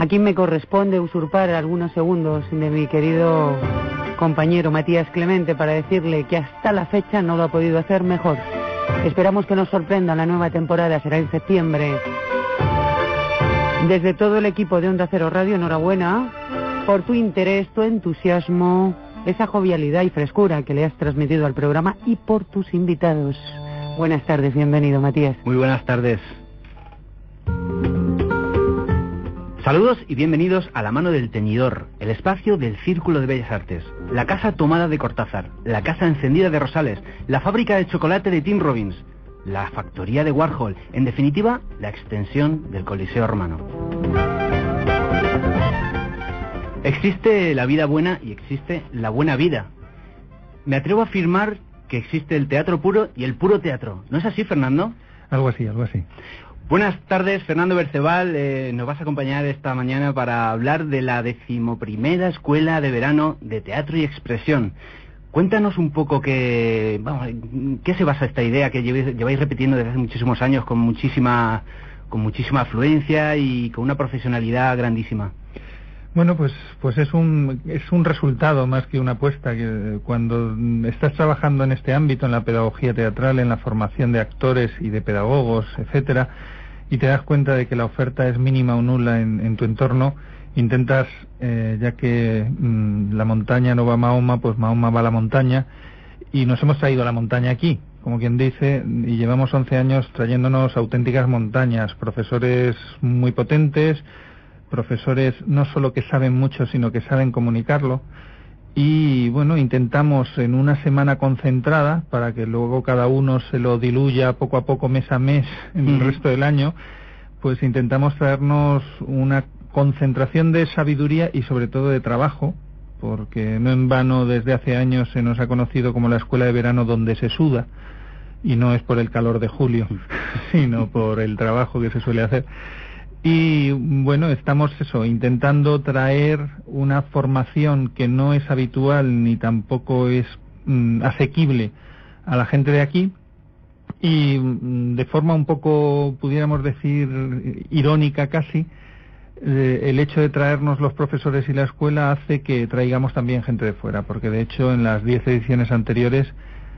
Aquí me corresponde usurpar algunos segundos de mi querido compañero Matías Clemente para decirle que hasta la fecha no lo ha podido hacer mejor. Esperamos que nos sorprenda la nueva temporada, será en septiembre. Desde todo el equipo de Onda Cero Radio, enhorabuena por tu interés, tu entusiasmo, esa jovialidad y frescura que le has transmitido al programa y por tus invitados. Buenas tardes, bienvenido Matías. Muy buenas tardes. Saludos y bienvenidos a La Mano del Teñidor, el espacio del Círculo de Bellas Artes, la casa tomada de Cortázar, la casa encendida de Rosales, la fábrica de chocolate de Tim Robbins, la factoría de Warhol, en definitiva, la extensión del Coliseo Romano. Existe la vida buena y existe la buena vida. Me atrevo a afirmar que existe el teatro puro y el puro teatro. ¿No es así, Fernando? Algo así, algo así. Buenas tardes, Fernando Berceval. Nos vas a acompañar esta mañana para hablar de la 11ª Escuela de Verano de Teatro y Expresión. Cuéntanos un poco qué se basa esta idea que lleváis repitiendo desde hace muchísimos años con muchísima afluencia y con una profesionalidad grandísima. Bueno, pues es un resultado más que una apuesta, que cuando estás trabajando en este ámbito, en la pedagogía teatral, en la formación de actores y de pedagogos, etcétera, y te das cuenta de que la oferta es mínima o nula en tu entorno, intentas, ya que la montaña no va a Mahoma, pues Mahoma va a la montaña, y nos hemos traído la montaña aquí, como quien dice, y llevamos 11 años trayéndonos auténticas montañas, profesores muy potentes, profesores no solo que saben mucho, sino que saben comunicarlo, y bueno, intentamos en una semana concentrada, para que luego cada uno se lo diluya poco a poco, mes a mes, en el resto del año, pues intentamos traernos una concentración de sabiduría y sobre todo de trabajo, porque no en vano desde hace años se nos ha conocido como la escuela de verano donde se suda, y no es por el calor de julio, sino por el trabajo que se suele hacer. Y bueno, estamos intentando traer una formación que no es habitual ni tampoco es asequible a la gente de aquí, y de forma un poco, pudiéramos decir, irónica casi, el hecho de traernos los profesores y la escuela hace que traigamos también gente de fuera, porque de hecho en las 10 ediciones anteriores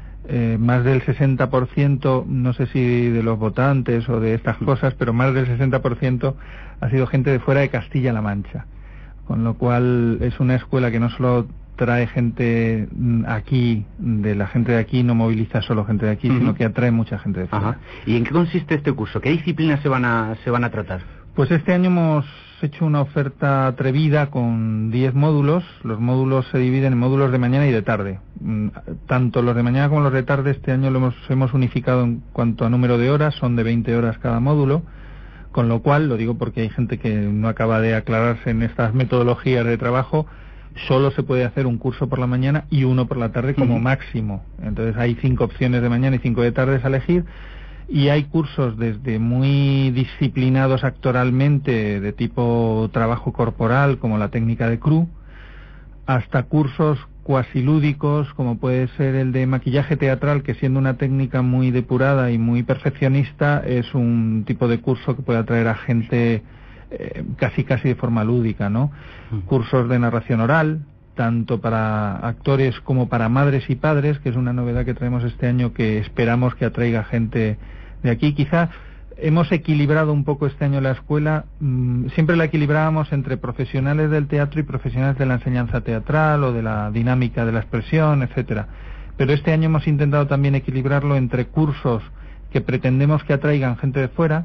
más del 60%, no sé si de los votantes o de estas cosas, pero más del 60% ha sido gente de fuera de Castilla-La Mancha, con lo cual es una escuela que no solo trae gente aquí, de la gente de aquí, no moviliza solo gente de aquí, sino que atrae mucha gente de fuera. Ajá. ¿Y en qué consiste este curso? ¿Qué disciplinas se van a tratar? Pues este año hemos hecho una oferta atrevida con 10 módulos. Los módulos se dividen en módulos de mañana y de tarde. Tanto los de mañana como los de tarde este año lo hemos unificado en cuanto a número de horas, son de 20 horas cada módulo, con lo cual, lo digo porque hay gente que no acaba de aclararse en estas metodologías de trabajo, solo se puede hacer un curso por la mañana y uno por la tarde como máximo. Entonces hay 5 opciones de mañana y 5 de tarde a elegir. Y hay cursos desde muy disciplinados actoralmente, de tipo trabajo corporal, como la técnica de Cru, hasta cursos cuasi lúdicos, como puede ser el de maquillaje teatral, que siendo una técnica muy depurada y muy perfeccionista, es un tipo de curso que puede atraer a gente casi de forma lúdica, ¿no? Cursos de narración oral, tanto para actores como para madres y padres, que es una novedad que traemos este año que esperamos que atraiga gente de aquí. Quizá hemos equilibrado un poco este año la escuela, siempre la equilibrábamos entre profesionales del teatro y profesionales de la enseñanza teatral o de la dinámica de la expresión, etcétera. Pero este año hemos intentado también equilibrarlo entre cursos que pretendemos que atraigan gente de fuera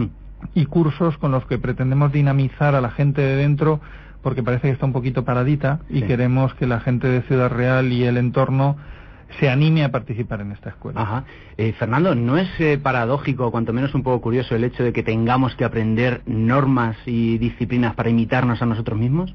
y cursos con los que pretendemos dinamizar a la gente de dentro, porque parece que está un poquito paradita y queremos que la gente de Ciudad Real y el entorno se anime a participar en esta escuela. Ajá. Fernando, ¿no es paradójico, cuanto menos un poco curioso, el hecho de que tengamos que aprender normas y disciplinas para imitarnos a nosotros mismos?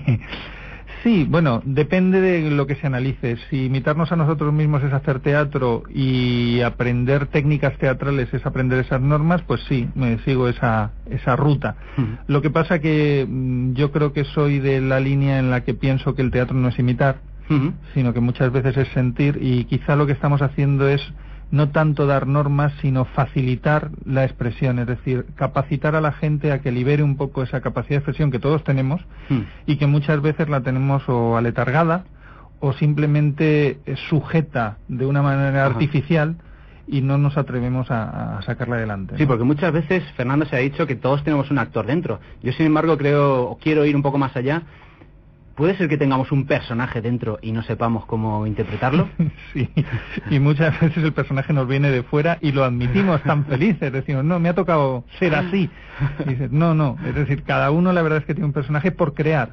Sí, bueno, depende de lo que se analice. Si imitarnos a nosotros mismos es hacer teatro y aprender técnicas teatrales es aprender esas normas, pues sí, me sigo esa ruta. Lo que pasa que yo creo que soy de la línea en la que pienso que el teatro no es imitar, sino que muchas veces es sentir, y quizá lo que estamos haciendo es no tanto dar normas, sino facilitar la expresión, es decir, capacitar a la gente a que libere un poco esa capacidad de expresión que todos tenemos y que muchas veces la tenemos o aletargada o simplemente sujeta de una manera artificial y no nos atrevemos a sacarla adelante, ¿no? Sí, porque muchas veces, Fernando, se ha dicho que todos tenemos un actor dentro. Yo, sin embargo, quiero ir un poco más allá. ¿Puede ser que tengamos un personaje dentro y no sepamos cómo interpretarlo? Sí, y muchas veces el personaje nos viene de fuera y lo admitimos tan felices, decimos, no, me ha tocado ser así. Y dices, no, es decir, cada uno la verdad es que tiene un personaje por crear.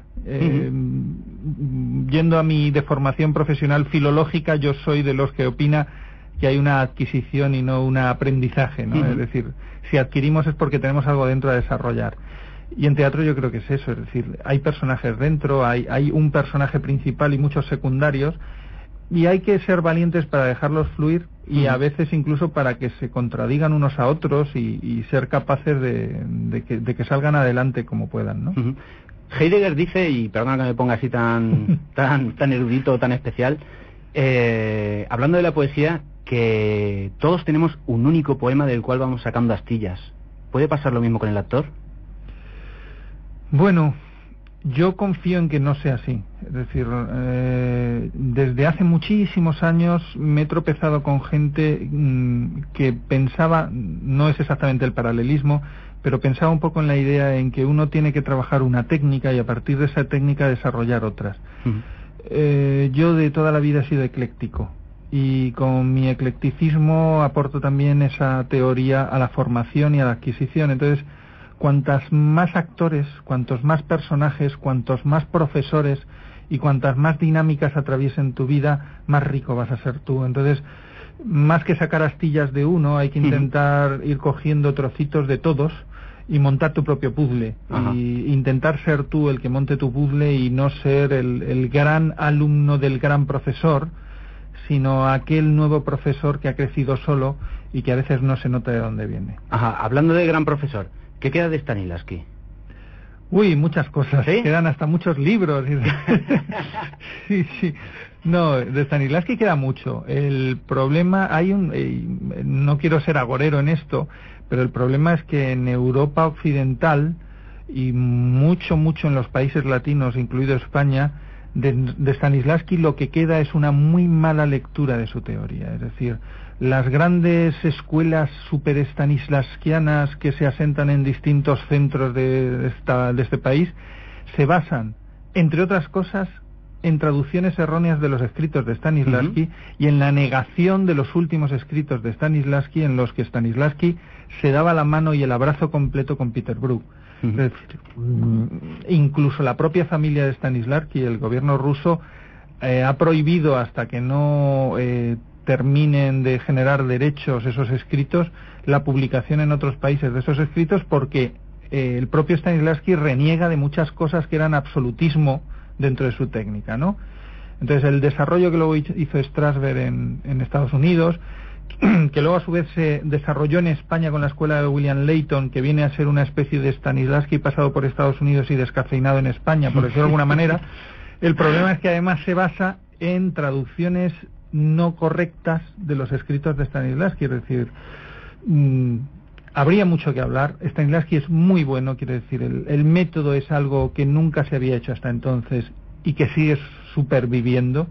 Yendo a mi deformación profesional filológica, yo soy de los que opina que hay una adquisición y no un aprendizaje, ¿no? Es decir, si adquirimos es porque tenemos algo dentro a desarrollar. Y en teatro yo creo que es eso, es decir, hay personajes dentro, hay un personaje principal y muchos secundarios, y hay que ser valientes para dejarlos fluir y a veces incluso para que se contradigan unos a otros y ser capaces de que salgan adelante como puedan, ¿no? Heidegger dice, y perdona que me ponga así tan erudito, tan especial, hablando de la poesía, que todos tenemos un único poema del cual vamos sacando astillas. ¿Puede pasar lo mismo con el actor? Bueno, yo confío en que no sea así. Es decir, desde hace muchísimos años me he tropezado con gente que pensaba, no es exactamente el paralelismo, pero pensaba un poco en la idea en que uno tiene que trabajar una técnica y a partir de esa técnica desarrollar otras. Yo de toda la vida he sido ecléctico y con mi eclecticismo aporto también esa teoría a la formación y a la adquisición. Entonces, cuantas más actores, cuantos más personajes, cuantos más profesores y cuantas más dinámicas atraviesen tu vida, más rico vas a ser tú. Entonces, más que sacar astillas de uno, hay que intentar ir cogiendo trocitos de todos y montar tu propio puzzle. Y intentar ser tú el que monte tu puzzle y no ser el gran alumno del gran profesor, sino aquel nuevo profesor que ha crecido solo y que a veces no se nota de dónde viene. Hablando de gran profesor, ¿qué queda de Stanislavski? Uy, muchas cosas. ¿Sí? Quedan hasta muchos libros. Sí. No, de Stanislavski queda mucho. El problema, no quiero ser agorero en esto, pero el problema es que en Europa occidental y mucho en los países latinos, incluido España, de Stanislavski lo que queda es una muy mala lectura de su teoría. Es decir, las grandes escuelas super stanislavskianas que se asentan en distintos centros de este país se basan, entre otras cosas, en traducciones erróneas de los escritos de Stanislavski y en la negación de los últimos escritos de Stanislavski, en los que Stanislavski se daba la mano y el abrazo completo con Peter Brook. Es decir, incluso la propia familia de Stanislavski, el gobierno ruso, ha prohibido hasta que no terminen de generar derechos esos escritos, la publicación en otros países de esos escritos, porque el propio Stanislavski reniega de muchas cosas que eran absolutismo dentro de su técnica, ¿no? Entonces el desarrollo que luego hizo Strasberg en Estados Unidos, que luego a su vez se desarrolló en España con la escuela de William Layton, que viene a ser una especie de Stanislavski pasado por Estados Unidos y descafeinado en España, por decirlo de alguna manera. El problema es que además se basa en traducciones no correctas de los escritos de Stanislavski, es decir, habría mucho que hablar. Stanislavski es muy bueno, quiero decir, el método es algo que nunca se había hecho hasta entonces y que sigue superviviendo,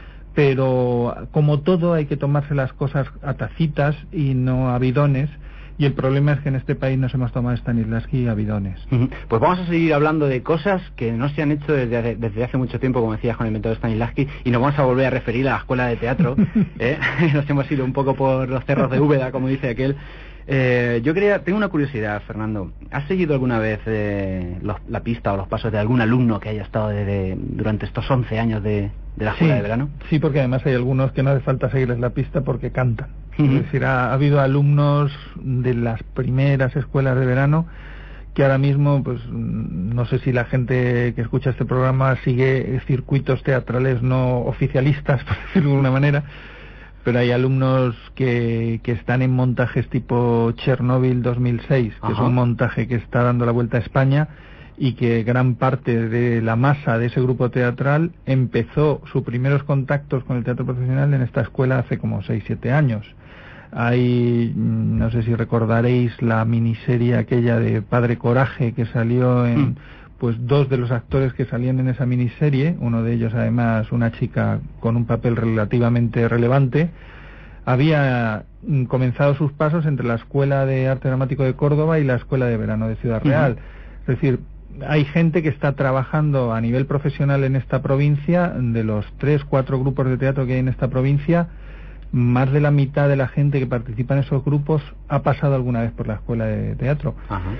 pero como todo hay que tomarse las cosas a tacitas y no a bidones, y el problema es que en este país nos hemos tomado Stanislavski a bidones. Pues vamos a seguir hablando de cosas que no se han hecho desde hace mucho tiempo, como decías, con el método Stanislavski, y nos vamos a volver a referir a la escuela de teatro. Nos hemos ido un poco por los cerros de Úbeda, como dice aquel. Tengo una curiosidad, Fernando. ¿Has seguido alguna vez la pista o los pasos de algún alumno que haya estado durante estos 11 años de la escuela de verano? Sí, porque además hay algunos que no hace falta seguirles la pista porque cantan. Es decir, ha habido alumnos de las primeras escuelas de verano que ahora mismo, pues no sé si la gente que escucha este programa sigue circuitos teatrales no oficialistas, por decirlo de alguna manera, pero hay alumnos que están en montajes tipo Chernobyl 2006, que es un montaje que está dando la vuelta a España y que gran parte de la masa de ese grupo teatral empezó sus primeros contactos con el teatro profesional en esta escuela hace como 6-7 años. Hay, no sé si recordaréis la miniserie aquella de Padre Coraje que salió en... Pues dos de los actores que salían en esa miniserie, uno de ellos además una chica con un papel relativamente relevante, había comenzado sus pasos entre la Escuela de Arte Dramático de Córdoba y la Escuela de Verano de Ciudad Real. Es decir, hay gente que está trabajando a nivel profesional en esta provincia. De los 3-4 grupos de teatro que hay en esta provincia, más de la mitad de la gente que participa en esos grupos ha pasado alguna vez por la Escuela de Teatro.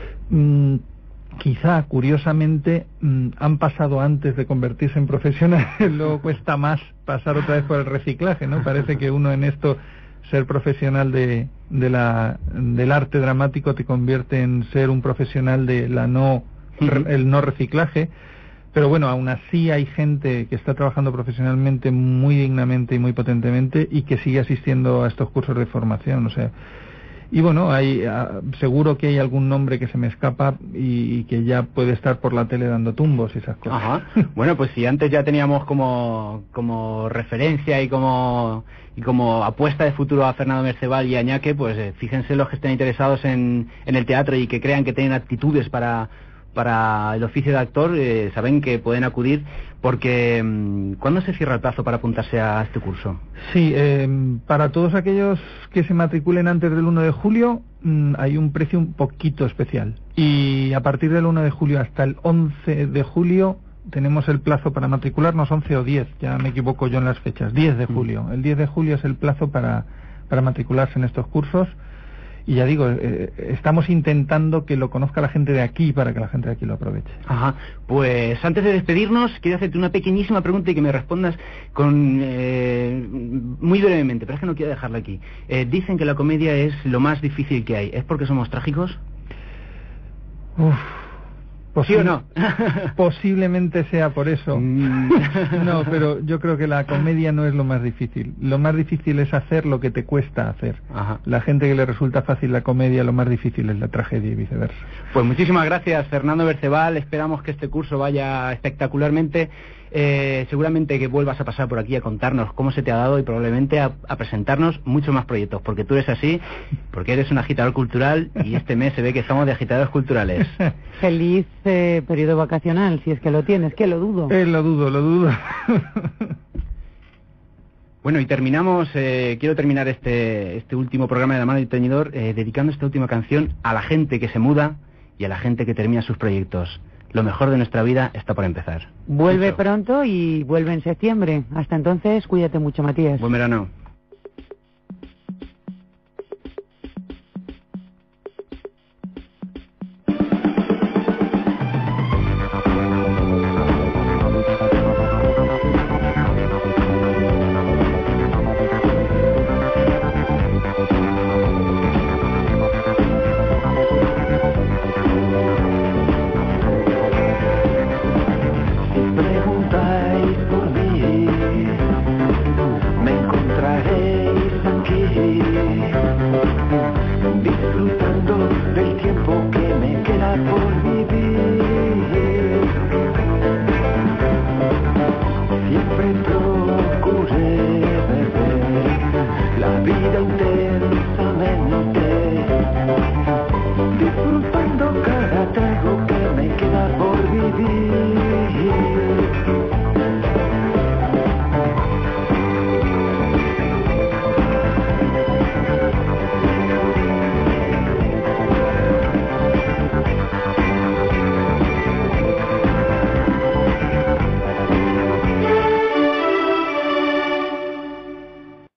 Quizá, curiosamente, han pasado antes de convertirse en profesionales. Luego cuesta más pasar otra vez por el reciclaje, ¿no? Parece que uno en esto, ser profesional del arte dramático, te convierte en ser un profesional de el no reciclaje. Pero bueno, aún así hay gente que está trabajando profesionalmente muy dignamente y muy potentemente y que sigue asistiendo a estos cursos de formación, o sea... Y bueno, seguro que hay algún nombre que se me escapa y que ya puede estar por la tele dando tumbos y esas cosas. Ajá. Bueno, pues si antes ya teníamos como referencia y como apuesta de futuro a Fernando Mercebal y Añaque, pues fíjense los que estén interesados en el teatro y que crean que tienen aptitudes para el oficio de actor, saben que pueden acudir, porque ¿cuándo se cierra el plazo para apuntarse a este curso? Sí, para todos aquellos que se matriculen antes del 1 de julio hay un precio un poquito especial, y a partir del 1 de julio hasta el 11 de julio tenemos el plazo para matricularnos, 11 o 10, ya me equivoco yo en las fechas, 10 de julio. El 10 de julio es el plazo para matricularse en estos cursos. Y ya digo, estamos intentando que lo conozca la gente de aquí para que la gente de aquí lo aproveche. Ajá, pues antes de despedirnos, quiero hacerte una pequeñísima pregunta y que me respondas muy brevemente, pero es que no quiero dejarla aquí. Dicen que la comedia es lo más difícil que hay. ¿Es porque somos trágicos? ¿Sí o no? Posiblemente sea por eso. No, pero yo creo que la comedia no es lo más difícil. Lo más difícil es hacer lo que te cuesta hacer. Ajá. La gente que le resulta fácil la comedia, lo más difícil es la tragedia y viceversa. Pues muchísimas gracias, Fernando Mercebal. Esperamos que este curso vaya espectacularmente. Seguramente que vuelvas a pasar por aquí a contarnos cómo se te ha dado y probablemente a presentarnos muchos más proyectos, porque tú eres así, porque eres un agitador cultural y este mes se ve que estamos de agitadores culturales. Feliz periodo vacacional, si es que lo tienes, que lo dudo. Lo dudo. Bueno, y terminamos, quiero terminar este último programa de La Mano del Teñidor dedicando esta última canción a la gente que se muda y a la gente que termina sus proyectos. Lo mejor de nuestra vida está por empezar. Vuelve pronto y vuelve en septiembre. Hasta entonces, cuídate mucho, Matías. Buen verano.